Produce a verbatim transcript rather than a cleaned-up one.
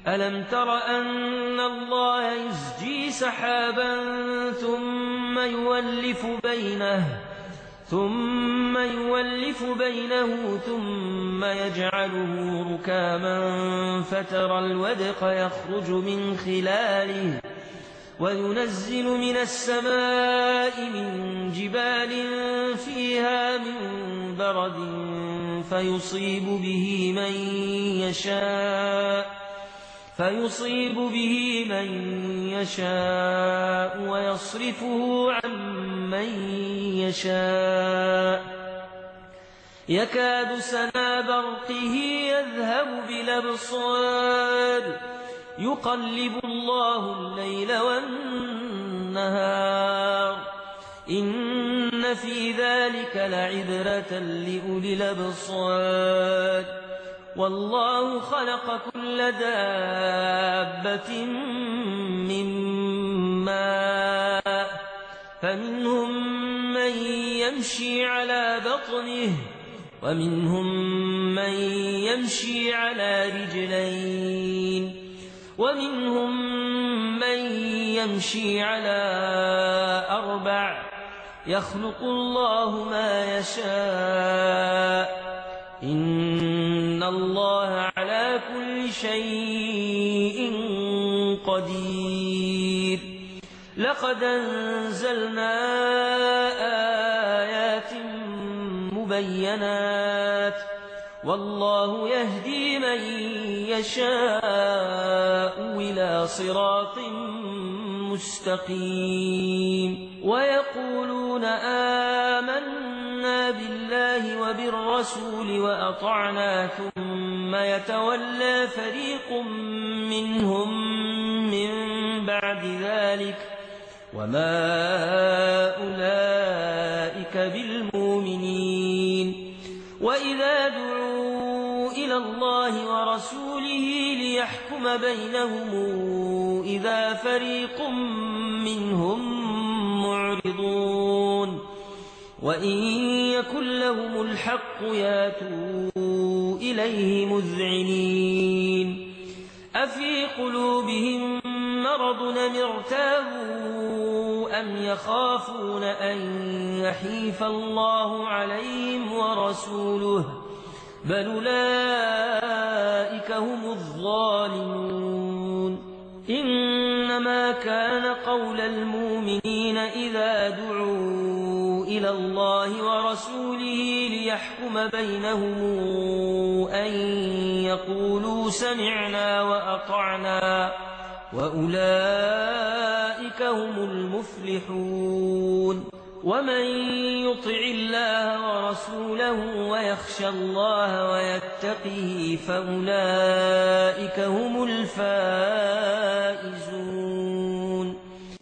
ألم تر أن الله يزجي سحابا ثم يولف بينه ثم يولف بينه ثم يجعله ركاما فترى الودق يخرج من خلاله وينزل من السماء من جبال فيها من برد فيصيب به من يشاء فيصيب به من يشاء ويصرفه عن من يشاء يكاد سنا برقه يذهب بالأبصار يقلب الله الليل والنهار إن في ذلك لعبرة لأولي الأبصار والله خلق كل دابة من ماء فمنهم من يمشي على بطنه ومنهم من يمشي على رجلين ومنهم من يمشي على أربع يخلق الله ما يشاء إن الله على كل شيء قدير لقد أنزلنا آيات مبينات والله يهدي من يشاء إلى صراط مستقيم ويقولون آمنا بالله وبالرسول وأطعنا ثم يتولى فريق منهم من بعد ذلك وما أولئك بالمؤمنين وإذا دعوا إلى الله ورسوله ليحكم بينهم إذا فريق منهم معرضون وإن يكن لهم الحق ياتوا إليه مذعنين أفي قلوبهم مرض أم ارتابوا أم يخافون أن يحيف الله عليهم ورسوله بل أولئك هم الظالمون إنما كان قول المؤمنين إذا دعوا إلى الله ورسوله ليحكم بينهم أن يقولوا سمعنا وأطعنا وأولئك هم المفلحون ومن يطع الله ورسوله ويخشى الله ويتقه فأولئك هم الفائزون